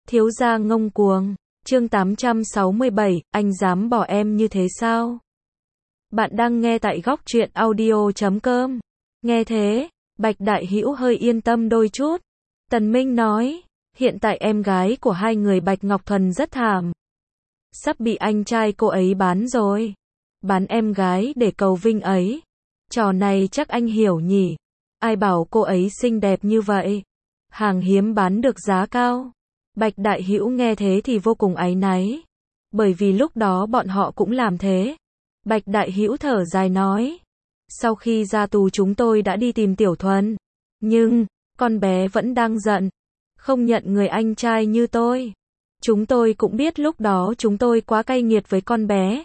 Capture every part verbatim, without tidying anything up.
Thiếu gia ngông cuồng. Chương tám trăm sáu mươi bảy, anh dám bỏ em như thế sao? Bạn đang nghe tại góc truyện audio chấm com. Nghe thế, Bạch Đại Hữu hơi yên tâm đôi chút. Tần Minh nói, hiện tại em gái của hai người Bạch Ngọc Thuần rất thảm. Sắp bị anh trai cô ấy bán rồi. Bán em gái để cầu vinh ấy. Trò này chắc anh hiểu nhỉ. Ai bảo cô ấy xinh đẹp như vậy. Hàng hiếm bán được giá cao. Bạch Đại Hữu nghe thế thì vô cùng áy náy. Bởi vì lúc đó bọn họ cũng làm thế. Bạch Đại Hữu thở dài nói. Sau khi ra tù chúng tôi đã đi tìm Tiểu Thuần. Nhưng, con bé vẫn đang giận. Không nhận người anh trai như tôi. Chúng tôi cũng biết lúc đó chúng tôi quá cay nghiệt với con bé.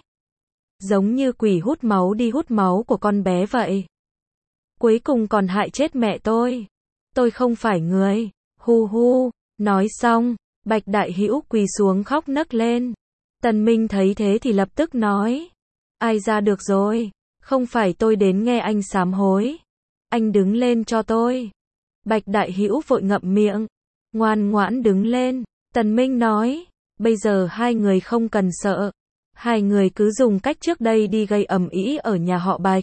Giống như quỷ hút máu đi hút máu của con bé vậy. Cuối cùng còn hại chết mẹ tôi. Tôi không phải người. Hu hu. Nói xong, Bạch Đại Hữu quỳ xuống khóc nấc lên. Tần Minh thấy thế thì lập tức nói. Ai ra được rồi. Không phải tôi đến nghe anh sám hối. Anh đứng lên cho tôi. Bạch Đại Hữu vội ngậm miệng. Ngoan ngoãn đứng lên. Tần Minh nói. Bây giờ hai người không cần sợ. Hai người cứ dùng cách trước đây đi gây ầm ĩ ở nhà họ Bạch.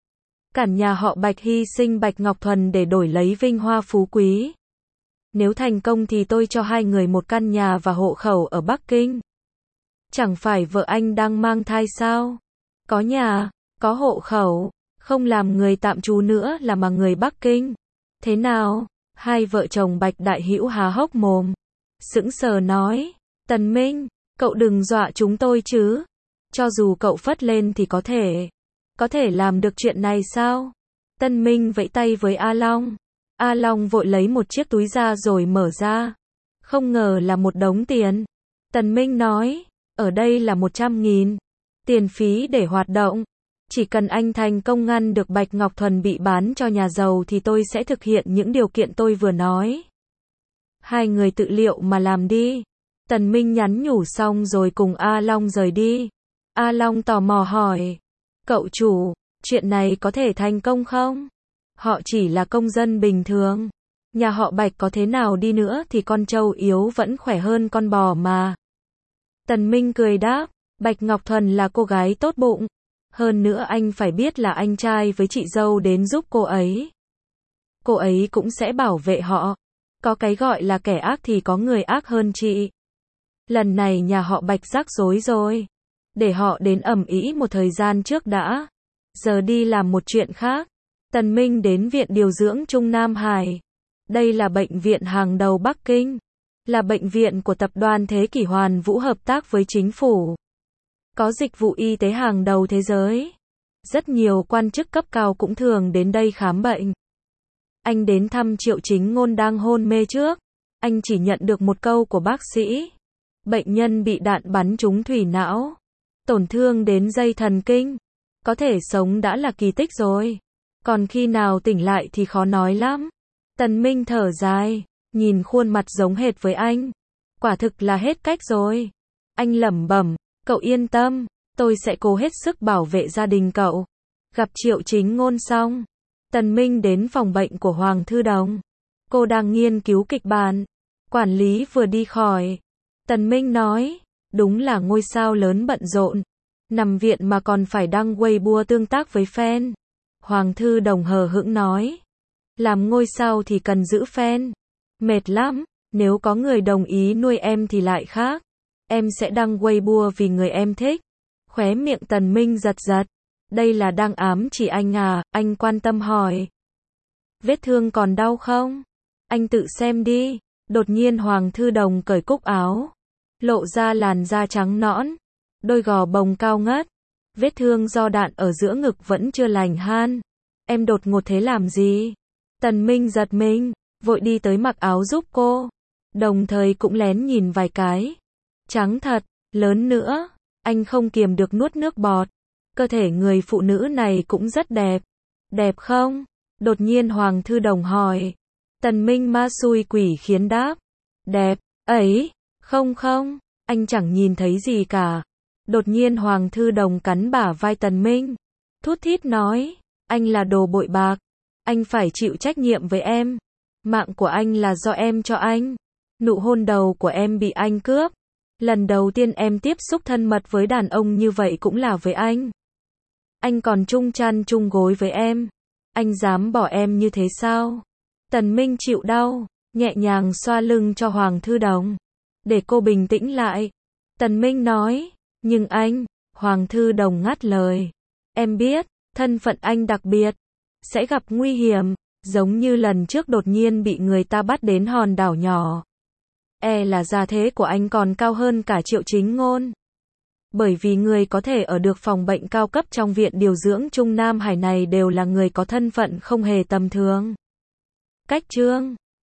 Cản nhà họ Bạch hy sinh Bạch Ngọc Thuần để đổi lấy vinh hoa phú quý. Nếu thành công thì tôi cho hai người một căn nhà và hộ khẩu ở Bắc Kinh. Chẳng phải vợ anh đang mang thai sao? Có nhà, có hộ khẩu, không làm người tạm trú nữa là mà người Bắc Kinh. Thế nào? Hai vợ chồng Bạch Đại Hữu há hốc mồm. Sững sờ nói. Tần Minh, cậu đừng dọa chúng tôi chứ. Cho dù cậu phất lên thì có thể. Có thể làm được chuyện này sao? Tần Minh vẫy tay với A Long. A Long vội lấy một chiếc túi ra rồi mở ra. Không ngờ là một đống tiền. Tần Minh nói, ở đây là một trăm nghìn. Tiền phí để hoạt động. Chỉ cần anh thành công ngăn được Bạch Ngọc Thuần bị bán cho nhà giàu thì tôi sẽ thực hiện những điều kiện tôi vừa nói. Hai người tự liệu mà làm đi. Tần Minh nhắn nhủ xong rồi cùng A Long rời đi. A Long tò mò hỏi. Cậu chủ, chuyện này có thể thành công không? Họ chỉ là công dân bình thường. Nhà họ Bạch có thế nào đi nữa thì con trâu yếu vẫn khỏe hơn con bò mà. Tần Minh cười đáp, Bạch Ngọc Thuần là cô gái tốt bụng. Hơn nữa anh phải biết là anh trai với chị dâu đến giúp cô ấy. Cô ấy cũng sẽ bảo vệ họ. Có cái gọi là kẻ ác thì có người ác hơn chị. Lần này nhà họ Bạch rắc rối rồi. Để họ đến ầm ĩ một thời gian trước đã. Giờ đi làm một chuyện khác. Tần Minh đến Viện Điều dưỡng Trung Nam Hải. Đây là bệnh viện hàng đầu Bắc Kinh. Là bệnh viện của tập đoàn Thế Kỷ Hoàn Vũ hợp tác với chính phủ. Có dịch vụ y tế hàng đầu thế giới. Rất nhiều quan chức cấp cao cũng thường đến đây khám bệnh. Anh đến thăm Triệu Chính Ngôn đang hôn mê trước. Anh chỉ nhận được một câu của bác sĩ. Bệnh nhân bị đạn bắn trúng thủy não. Tổn thương đến dây thần kinh. Có thể sống đã là kỳ tích rồi. Còn khi nào tỉnh lại thì khó nói lắm. Tần Minh thở dài, nhìn khuôn mặt giống hệt với anh. Quả thực là hết cách rồi. Anh lẩm bẩm, cậu yên tâm, tôi sẽ cố hết sức bảo vệ gia đình cậu. Gặp Triệu Chính Ngôn xong, Tần Minh đến phòng bệnh của Hoàng Thư Đồng. Cô đang nghiên cứu kịch bản. Quản lý vừa đi khỏi. Tần Minh nói, đúng là ngôi sao lớn bận rộn. Nằm viện mà còn phải đăng Weibo tương tác với fan. Hoàng Thư Đồng hờ hững nói. Làm ngôi sao thì cần giữ fan. Mệt lắm, nếu có người đồng ý nuôi em thì lại khác. Em sẽ đăng Weibo vì người em thích. Khóe miệng Tần Minh giật giật. Đây là đang ám chỉ anh à, anh quan tâm hỏi. Vết thương còn đau không? Anh tự xem đi. Đột nhiên Hoàng Thư Đồng cởi cúc áo. Lộ ra làn da trắng nõn. Đôi gò bồng cao ngất. Vết thương do đạn ở giữa ngực vẫn chưa lành han. Em đột ngột thế làm gì? Tần Minh giật mình, vội đi tới mặc áo giúp cô. Đồng thời cũng lén nhìn vài cái. Trắng thật, lớn nữa. Anh không kiềm được nuốt nước bọt. Cơ thể người phụ nữ này cũng rất đẹp. Đẹp không? Đột nhiên Hoàng Thư Đồng hỏi. Tần Minh ma xui quỷ khiến đáp. Đẹp, ấy, không không, anh chẳng nhìn thấy gì cả. Đột nhiên Hoàng Thư Đồng cắn bả vai Tần Minh. Thút thít nói, anh là đồ bội bạc. Anh phải chịu trách nhiệm với em. Mạng của anh là do em cho anh. Nụ hôn đầu của em bị anh cướp. Lần đầu tiên em tiếp xúc thân mật với đàn ông như vậy cũng là với anh. Anh còn chung chăn chung gối với em. Anh dám bỏ em như thế sao? Tần Minh chịu đau, nhẹ nhàng xoa lưng cho Hoàng Thư Đồng, để cô bình tĩnh lại. Tần Minh nói, nhưng anh, Hoàng Thư Đồng ngắt lời. Em biết, thân phận anh đặc biệt, sẽ gặp nguy hiểm, giống như lần trước đột nhiên bị người ta bắt đến hòn đảo nhỏ. E là gia thế của anh còn cao hơn cả Triệu Chính Ngôn. Bởi vì người có thể ở được phòng bệnh cao cấp trong viện điều dưỡng Trung Nam Hải này đều là người có thân phận không hề tầm thường. Cách chương